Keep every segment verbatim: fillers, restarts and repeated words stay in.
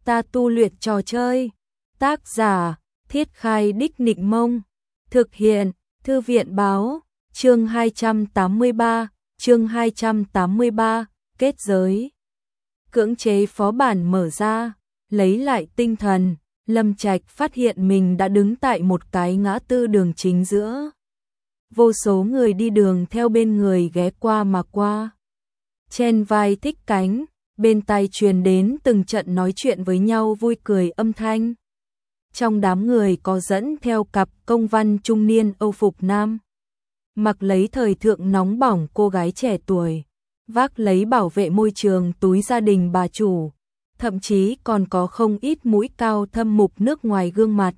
ta tu luyện trò chơi. Tác giả, Thiết Khai Đích Nịnh Mông. Thực hiện, Thư viện Báo. Chương hai trăm tám mươi ba, chương hai trăm tám mươi ba, kết giới. Cưỡng chế phó bản mở ra, lấy lại tinh thần, Lâm Trạch phát hiện mình đã đứng tại một cái ngã tư đường chính giữa. Vô số người đi đường theo bên người ghé qua mà qua. Trên vai Thích Cánh, bên tai truyền đến từng trận nói chuyện với nhau vui cười âm thanh. Trong đám người có dẫn theo cặp công văn trung niên Âu phục nam. Mặc lấy thời thượng nóng bỏng cô gái trẻ tuổi, vác lấy bảo vệ môi trường túi gia đình bà chủ, thậm chí còn có không ít mũi cao thâm mục nước ngoài gương mặt.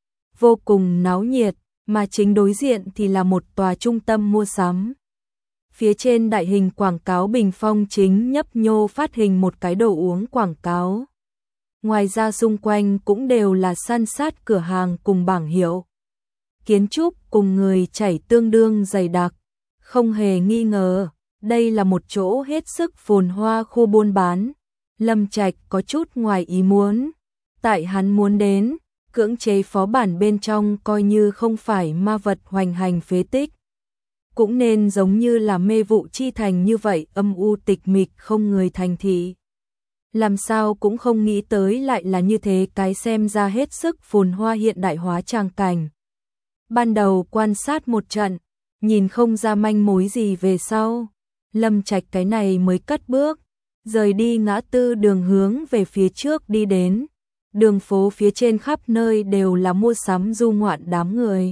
Vô cùng náo nhiệt, mà chính đối diện thì là một tòa trung tâm mua sắm. Phía trên đại hình quảng cáo bình phong chính nhấp nhô phát hình một cái đồ uống quảng cáo. Ngoài ra xung quanh cũng đều là san sát cửa hàng cùng bảng hiệu. Kiến trúc cùng người chảy tương đương dày đặc. Không hề nghi ngờ, đây là một chỗ hết sức phồn hoa khu buôn bán. Lâm Trạch có chút ngoài ý muốn. Tại hắn muốn đến, cưỡng chế phó bản bên trong coi như không phải ma vật hoành hành phế tích. Cũng nên giống như là mê vụ chi thành như vậy, âm u tịch mịch không người thành thị. Làm sao cũng không nghĩ tới lại là như thế, cái xem ra hết sức phồn hoa hiện đại hóa tràng cảnh. Ban đầu quan sát một trận, nhìn không ra manh mối gì về sau. Lâm Trạch cái này mới cất bước, rời đi ngã tư đường hướng về phía trước đi đến. Đường phố phía trên khắp nơi đều là mua sắm du ngoạn đám người.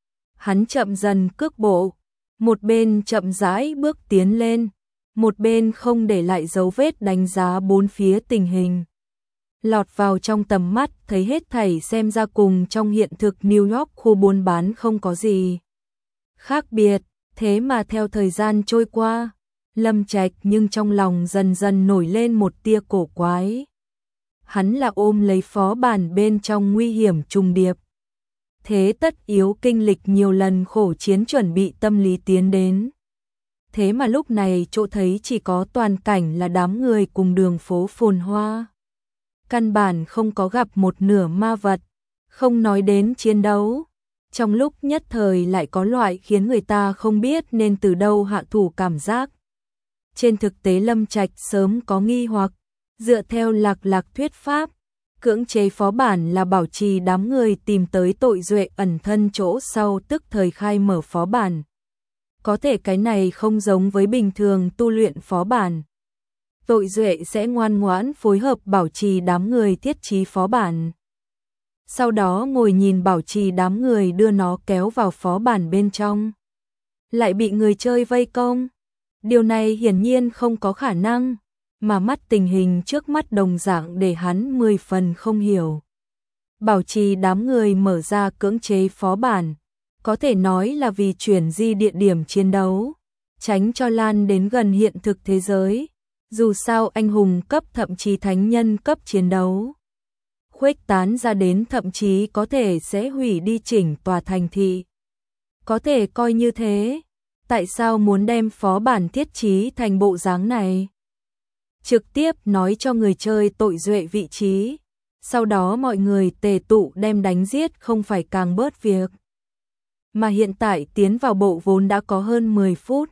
Hắn chậm dần cước bộ, một bên chậm rãi bước tiến lên, một bên không để lại dấu vết đánh giá bốn phía tình hình. Lọt vào trong tầm mắt thấy hết thảy xem ra cùng trong hiện thực New York khu buôn bán không có gì khác biệt, thế mà theo thời gian trôi qua, Lâm Trạch nhưng trong lòng dần dần nổi lên một tia cổ quái. Hắn là ôm lấy phó bản bên trong nguy hiểm trùng điệp. Thế tất yếu kinh lịch nhiều lần khổ chiến chuẩn bị tâm lý tiến đến. Thế mà lúc này chỗ thấy chỉ có toàn cảnh là đám người cùng đường phố phồn hoa. Căn bản không có gặp một nửa ma vật, không nói đến chiến đấu. Trong lúc nhất thời lại có loại khiến người ta không biết nên từ đâu hạ thủ cảm giác. Trên thực tế Lâm Trạch sớm có nghi hoặc, dựa theo lạc lạc thuyết pháp, cưỡng chế phó bản là bảo trì đám người tìm tới tội duệ ẩn thân chỗ sau tức thời khai mở phó bản. Có thể cái này không giống với bình thường tu luyện phó bản. Tội duệ sẽ ngoan ngoãn phối hợp bảo trì đám người thiết trí phó bản. Sau đó ngồi nhìn bảo trì đám người đưa nó kéo vào phó bản bên trong. Lại bị người chơi vây công. Điều này hiển nhiên không có khả năng, mà mắt tình hình trước mắt đồng dạng để hắn mười phần không hiểu. Bảo trì đám người mở ra cưỡng chế phó bản, có thể nói là vì chuyển di địa điểm chiến đấu, tránh cho lan đến gần hiện thực thế giới. Dù sao anh hùng cấp thậm chí thánh nhân cấp chiến đấu khuếch tán ra đến thậm chí có thể sẽ hủy đi chỉnh tòa thành thị. Có thể coi như thế, tại sao muốn đem phó bản thiết trí thành bộ dáng này? Trực tiếp nói cho người chơi tội duệ vị trí, sau đó mọi người tề tụ đem đánh giết không phải càng bớt việc. Mà hiện tại tiến vào bộ vốn đã có hơn mười phút,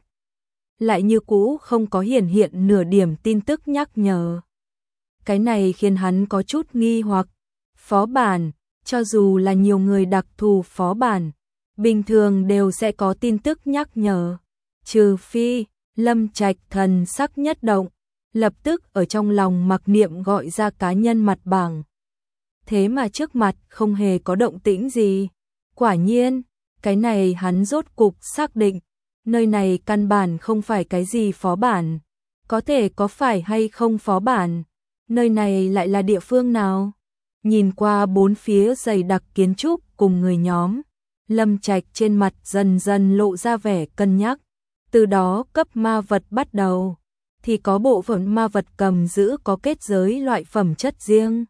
lại như cũ không có hiển hiện nửa điểm tin tức nhắc nhở. Cái này khiến hắn có chút nghi hoặc. Phó bản, cho dù là nhiều người đặc thù phó bản, bình thường đều sẽ có tin tức nhắc nhở. Trừ phi, Lâm Trạch thần sắc nhất động, lập tức ở trong lòng mặc niệm gọi ra cá nhân mặt bảng. Thế mà trước mặt không hề có động tĩnh gì. Quả nhiên, cái này hắn rốt cục xác định, nơi này căn bản không phải cái gì phó bản. Có thể có phải hay không phó bản, nơi này lại là địa phương nào? Nhìn qua bốn phía dày đặc kiến trúc cùng người nhóm, Lâm Trạch trên mặt dần dần lộ ra vẻ cân nhắc. Từ đó cấp ma vật bắt đầu, thì có bộ phận ma vật cầm giữ có kết giới loại phẩm chất riêng.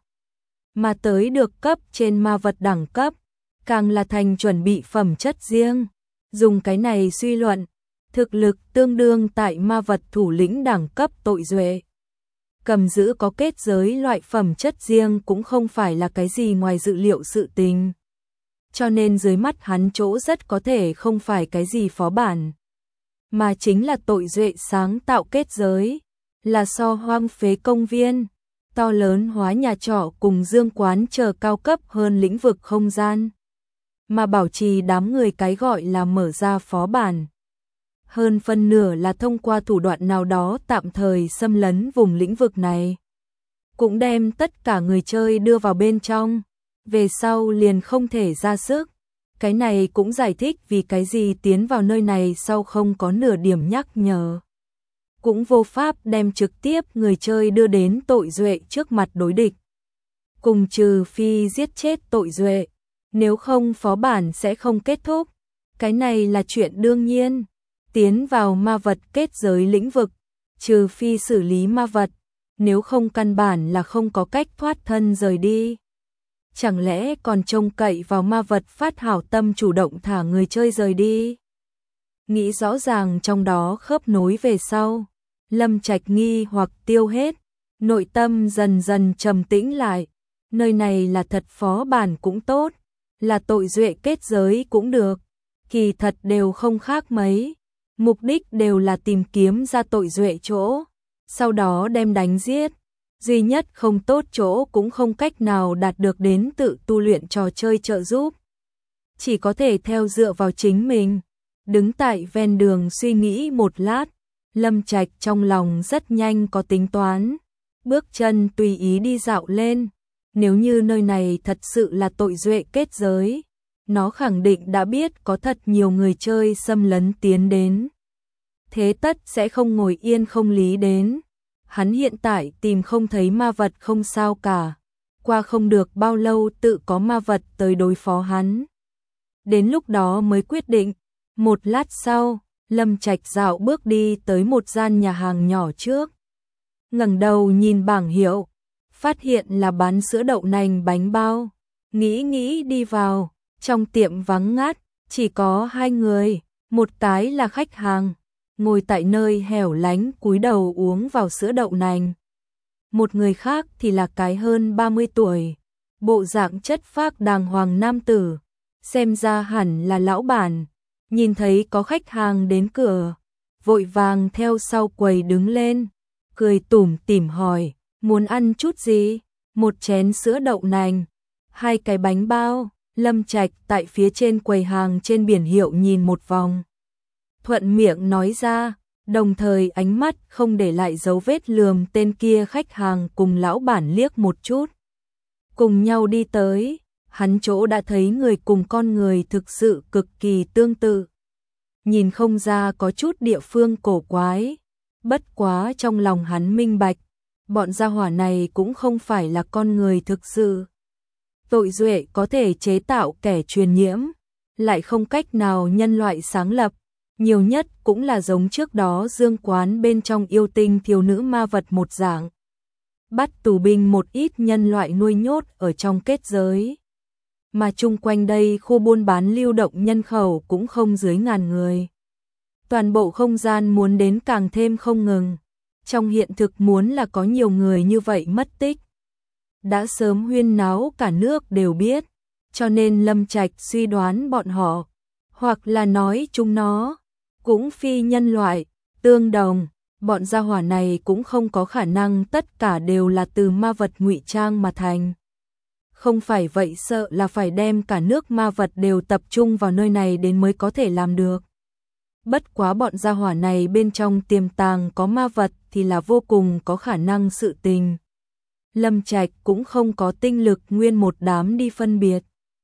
Mà tới được cấp trên ma vật đẳng cấp, càng là thành chuẩn bị phẩm chất riêng. Dùng cái này suy luận, thực lực tương đương tại ma vật thủ lĩnh đẳng cấp tội duệ. cầm giữ có kết giới loại phẩm chất riêng cũng không phải là cái gì ngoài dự liệu sự tình. Cho nên dưới mắt hắn chỗ rất có thể không phải cái gì phó bản, mà chính là tội duệ sáng tạo kết giới, là so hoang phế công viên, to lớn hóa nhà trọ cùng dương quán chờ cao cấp hơn lĩnh vực không gian, mà bảo trì đám người cái gọi là mở ra phó bản. Hơn phân nửa là thông qua thủ đoạn nào đó tạm thời xâm lấn vùng lĩnh vực này, cũng đem tất cả người chơi đưa vào bên trong, về sau liền không thể ra sức. Cái này cũng giải thích vì cái gì tiến vào nơi này sau không có nửa điểm nhắc nhở, cũng vô pháp đem trực tiếp người chơi đưa đến tội duệ trước mặt đối địch. Cùng trừ phi giết chết tội duệ, nếu không phó bản sẽ không kết thúc. Cái này là chuyện đương nhiên. Tiến vào ma vật kết giới lĩnh vực, trừ phi xử lý ma vật, nếu không căn bản là không có cách thoát thân rời đi. Chẳng lẽ còn trông cậy vào ma vật phát hảo tâm chủ động thả người chơi rời đi? Nghĩ rõ ràng trong đó khớp nối về sau, Lâm Trạch nghi hoặc tiêu hết, nội tâm dần dần trầm tĩnh lại. Nơi này là thật phó bản cũng tốt, là tội duệ kết giới cũng được, kỳ thật đều không khác mấy. Mục đích đều là tìm kiếm ra tội duệ chỗ, sau đó đem đánh giết. Duy nhất không tốt chỗ cũng không cách nào đạt được đến tự tu luyện trò chơi trợ giúp. Chỉ có thể theo dựa vào chính mình. Đứng tại ven đường suy nghĩ một lát, Lâm Trạch trong lòng rất nhanh có tính toán. Bước chân tùy ý đi dạo lên. Nếu như nơi này thật sự là tội duệ kết giới, nó khẳng định đã biết có thật nhiều người chơi xâm lấn tiến đến. Thế tất sẽ không ngồi yên không lý đến. Hắn hiện tại tìm không thấy ma vật không sao cả. Qua không được bao lâu tự có ma vật tới đối phó hắn. Đến lúc đó mới quyết định. Một lát sau, Lâm Trạch dạo bước đi tới một gian nhà hàng nhỏ trước. Ngẩng đầu nhìn bảng hiệu, phát hiện là bán sữa đậu nành bánh bao. Nghĩ nghĩ đi vào, trong tiệm vắng ngắt, chỉ có hai người, một cái là khách hàng, ngồi tại nơi hẻo lánh cúi đầu uống vào sữa đậu nành. Một người khác thì là cái hơn ba mươi tuổi, bộ dạng chất phác đàng hoàng nam tử, xem ra hẳn là lão bản, nhìn thấy có khách hàng đến cửa, vội vàng theo sau quầy đứng lên, cười tủm tỉm hỏi, muốn ăn chút gì? Một chén sữa đậu nành, hai cái bánh bao. Lâm Trạch tại phía trên quầy hàng trên biển hiệu nhìn một vòng, thuận miệng nói ra, đồng thời ánh mắt không để lại dấu vết lườm tên kia khách hàng cùng lão bản liếc một chút. Cùng nhau đi tới, hắn chỗ đã thấy người cùng con người thực sự cực kỳ tương tự. Nhìn không ra có chút địa phương cổ quái, bất quá trong lòng hắn minh bạch, bọn gia hỏa này cũng không phải là con người thực sự. Tội duệ có thể chế tạo kẻ truyền nhiễm, lại không cách nào nhân loại sáng lập, nhiều nhất cũng là giống trước đó dương quán bên trong yêu tinh thiếu nữ ma vật một dạng. Bắt tù binh một ít nhân loại nuôi nhốt ở trong kết giới. Mà chung quanh đây khu buôn bán lưu động nhân khẩu cũng không dưới ngàn người. Toàn bộ không gian muốn đến càng thêm không ngừng. Trong hiện thực muốn là có nhiều người như vậy mất tích, đã sớm huyên náo cả nước đều biết, cho nên Lâm Trạch suy đoán bọn họ, hoặc là nói chúng nó, cũng phi nhân loại, tương đồng, bọn gia hỏa này cũng không có khả năng tất cả đều là từ ma vật ngụy trang mà thành. Không phải vậy sợ là phải đem cả nước ma vật đều tập trung vào nơi này đến mới có thể làm được. Bất quá bọn gia hỏa này bên trong tiềm tàng có ma vật thì là vô cùng có khả năng sự tình. Lâm Trạch cũng không có tinh lực nguyên một đám đi phân biệt.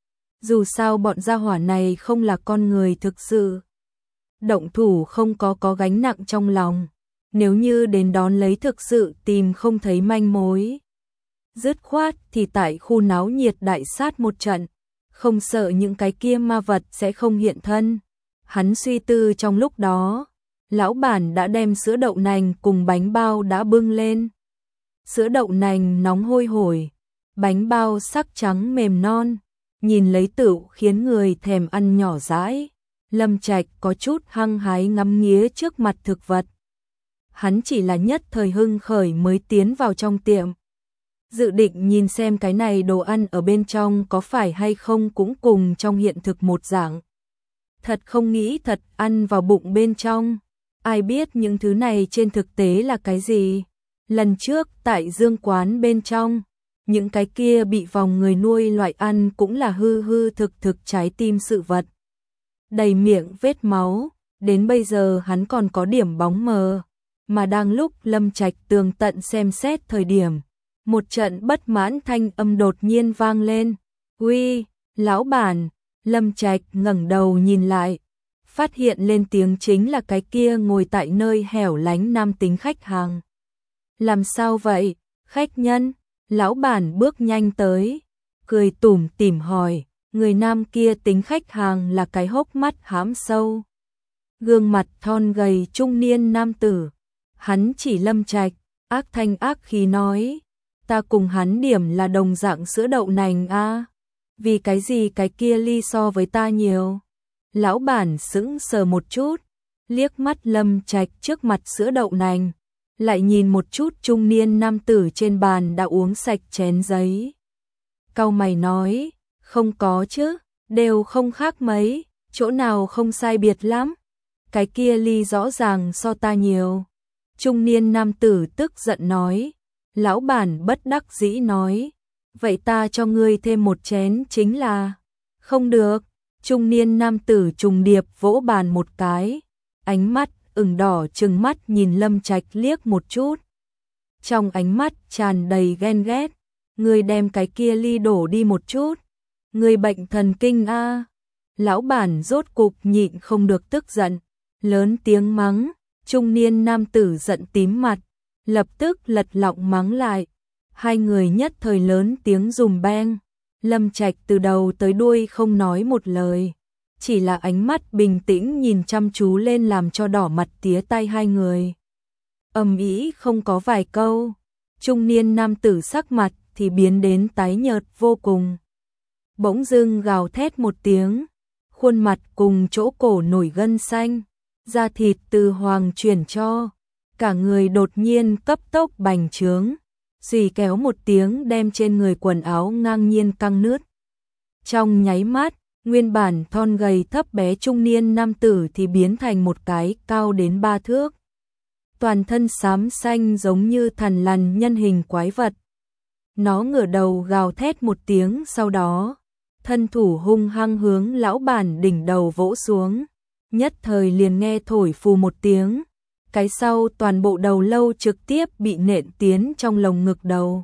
Dù sao bọn gia hỏa này không là con người thực sự. Động thủ không có có gánh nặng trong lòng. Nếu như đến đón lấy thực sự tìm không thấy manh mối, dứt khoát thì tại khu náo nhiệt đại sát một trận, không sợ những cái kia ma vật sẽ không hiện thân. Hắn suy tư trong lúc đó, lão bản đã đem sữa đậu nành cùng bánh bao đã bưng lên. Sữa đậu nành nóng hôi hổi, bánh bao sắc trắng mềm non, nhìn lấy tựu khiến người thèm ăn nhỏ dãi. Lâm Trạch có chút hăng hái ngắm nghía trước mặt thực vật. hắn chỉ là nhất thời hưng khởi mới tiến vào trong tiệm. Dự định nhìn xem cái này đồ ăn ở bên trong có phải hay không cũng cùng trong hiện thực một dạng. Thật không nghĩ thật ăn vào bụng bên trong. Ai biết những thứ này trên thực tế là cái gì? Lần trước tại Dương quán bên trong, những cái kia bị vòng người nuôi loại ăn cũng là hư hư thực thực trái tim sự vật. Đầy miệng vết máu, đến bây giờ hắn còn có điểm bóng mờ. Mà đang lúc Lâm Trạch tường tận xem xét thời điểm, một trận bất mãn thanh âm đột nhiên vang lên. Uy, lão bản! Lâm Trạch ngẩng đầu nhìn lại, phát hiện lên tiếng chính là cái kia ngồi tại nơi hẻo lánh nam tính khách hàng. Làm sao vậy, khách nhân? Lão bản bước nhanh tới, cười tủm tỉm hỏi, người nam kia tính khách hàng là cái hốc mắt hám sâu. Gương mặt thon gầy trung niên nam tử, hắn chỉ Lâm Trạch, ác thanh ác khí nói, ta cùng hắn điểm là đồng dạng sữa đậu nành a, vì cái gì cái kia ly so với ta nhiều. Lão bản sững sờ một chút, liếc mắt Lâm Trạch trước mặt sữa đậu nành, lại nhìn một chút trung niên nam tử trên bàn đã uống sạch chén giấy. Cau mày nói, không có chứ, đều không khác mấy, chỗ nào không sai biệt lắm. Cái kia ly rõ ràng so ta nhiều. Trung niên nam tử tức giận nói, lão bản bất đắc dĩ nói, vậy ta cho ngươi thêm một chén chính là. Không được. Trung niên nam tử trùng điệp vỗ bàn một cái, ánh mắt ửng đỏ trừng mắt nhìn Lâm Trạch liếc một chút. Trong ánh mắt tràn đầy ghen ghét, ngươi đem cái kia ly đổ đi một chút. Ngươi bệnh thần kinh a. Lão bản rốt cục nhịn không được tức giận, lớn tiếng mắng, trung niên nam tử giận tím mặt, lập tức lật lọng mắng lại. Hai người nhất thời lớn tiếng dùm beng. Lâm Trạch từ đầu tới đuôi không nói một lời, chỉ là ánh mắt bình tĩnh nhìn chăm chú lên làm cho đỏ mặt tía tay hai người. Ầm ĩ không có vài câu, trung niên nam tử sắc mặt thì biến đến tái nhợt vô cùng. Bỗng dưng gào thét một tiếng, khuôn mặt cùng chỗ cổ nổi gân xanh, da thịt từ hoàng chuyển cho, cả người đột nhiên cấp tốc bành trướng. Xì kéo một tiếng đem trên người quần áo ngang nhiên căng nứt. Trong nháy mắt, nguyên bản thon gầy thấp bé trung niên nam tử thì biến thành một cái cao đến ba thước. Toàn thân xám xanh giống như thằn lằn nhân hình quái vật. Nó ngửa đầu gào thét một tiếng, sau đó, thân thủ hung hăng hướng lão bản đỉnh đầu vỗ xuống. Nhất thời liền nghe thổi phù một tiếng. Cái sau toàn bộ đầu lâu trực tiếp bị nện tiến trong lồng ngực đầu.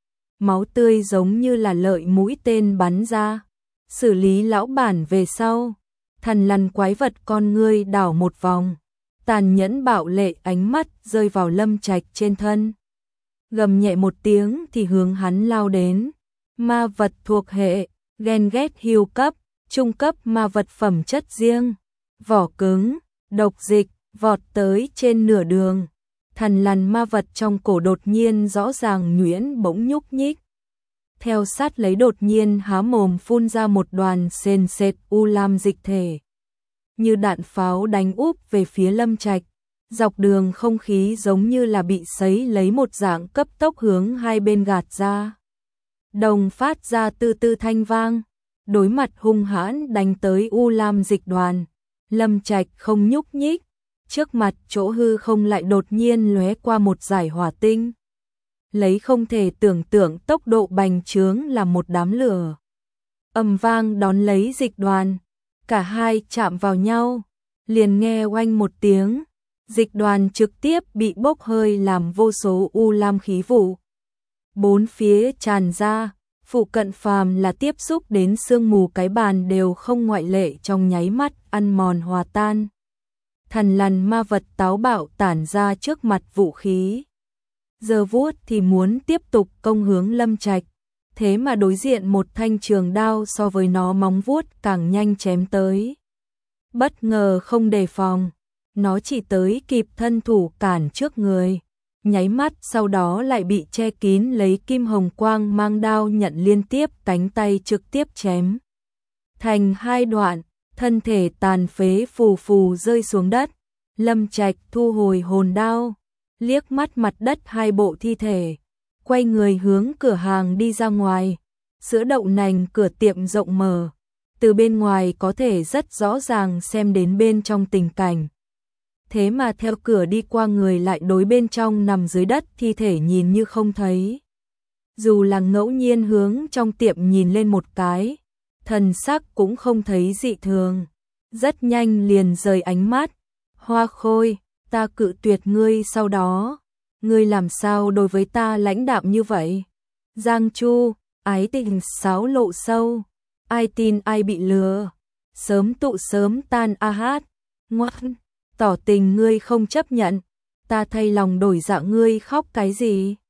Máu tươi giống như là lợi mũi tên bắn ra. Xử lý lão bản về sau, thằn lằn quái vật con ngươi đảo một vòng, tàn nhẫn bạo lệ ánh mắt rơi vào Lâm Trạch trên thân. Gầm nhẹ một tiếng thì hướng hắn lao đến. Ma vật thuộc hệ, ghen ghét hiu cấp, trung cấp ma vật phẩm chất riêng, vỏ cứng, độc dịch. Vọt tới trên nửa đường, thằn lằn ma vật trong cổ đột nhiên rõ ràng nhuyễn bỗng nhúc nhích. Theo sát lấy đột nhiên há mồm phun ra một đoàn sền sệt u lam dịch thể. Như đạn pháo đánh úp về phía Lâm Trạch, dọc đường không khí giống như là bị sấy lấy một dạng cấp tốc hướng hai bên gạt ra. Đồng phát ra tư tư thanh vang, đối mặt hung hãn đánh tới u lam dịch đoàn. Lâm Trạch không nhúc nhích. Trước mặt chỗ hư không lại đột nhiên lóe qua một dải hỏa tinh. Lấy không thể tưởng tượng tốc độ bành trướng là một đám lửa. Ầm vang đón lấy dịch đoàn. Cả hai chạm vào nhau. Liền nghe oanh một tiếng. Dịch đoàn trực tiếp bị bốc hơi làm vô số u lam khí vụ. Bốn phía tràn ra. Phụ cận phàm là tiếp xúc đến sương mù cái bàn đều không ngoại lệ trong nháy mắt ăn mòn hòa tan. Thằn lằn ma vật táo bạo tản ra trước mặt vũ khí. Giờ vuốt thì muốn tiếp tục công hướng Lâm Trạch, thế mà đối diện một thanh trường đao so với nó móng vuốt càng nhanh chém tới. Bất ngờ không đề phòng, nó chỉ tới kịp thân thủ cản trước người, nháy mắt sau đó lại bị che kín lấy kim hồng quang mang đao nhận liên tiếp cánh tay trực tiếp chém thành hai đoạn. Thân thể tàn phế phù phù rơi xuống đất. Lâm Trạch thu hồi hồn đao, liếc mắt mặt đất hai bộ thi thể, quay người hướng cửa hàng đi ra ngoài. Sữa đậu nành cửa tiệm rộng mở, từ bên ngoài có thể rất rõ ràng xem đến bên trong tình cảnh. Thế mà theo cửa đi qua người lại đối bên trong nằm dưới đất thi thể nhìn như không thấy. Dù là ngẫu nhiên hướng trong tiệm nhìn lên một cái, thần sắc cũng không thấy dị thường. Rất nhanh liền rời ánh mắt. Hoa Khôi, ta cự tuyệt ngươi sau đó. Ngươi làm sao đối với ta lãnh đạm như vậy? Giang Chu, ái tình sáo lộ sâu. Ai tin ai bị lừa. Sớm tụ sớm tan a hát. Ngoan, tỏ tình ngươi không chấp nhận. Ta thay lòng đổi dạ ngươi khóc cái gì?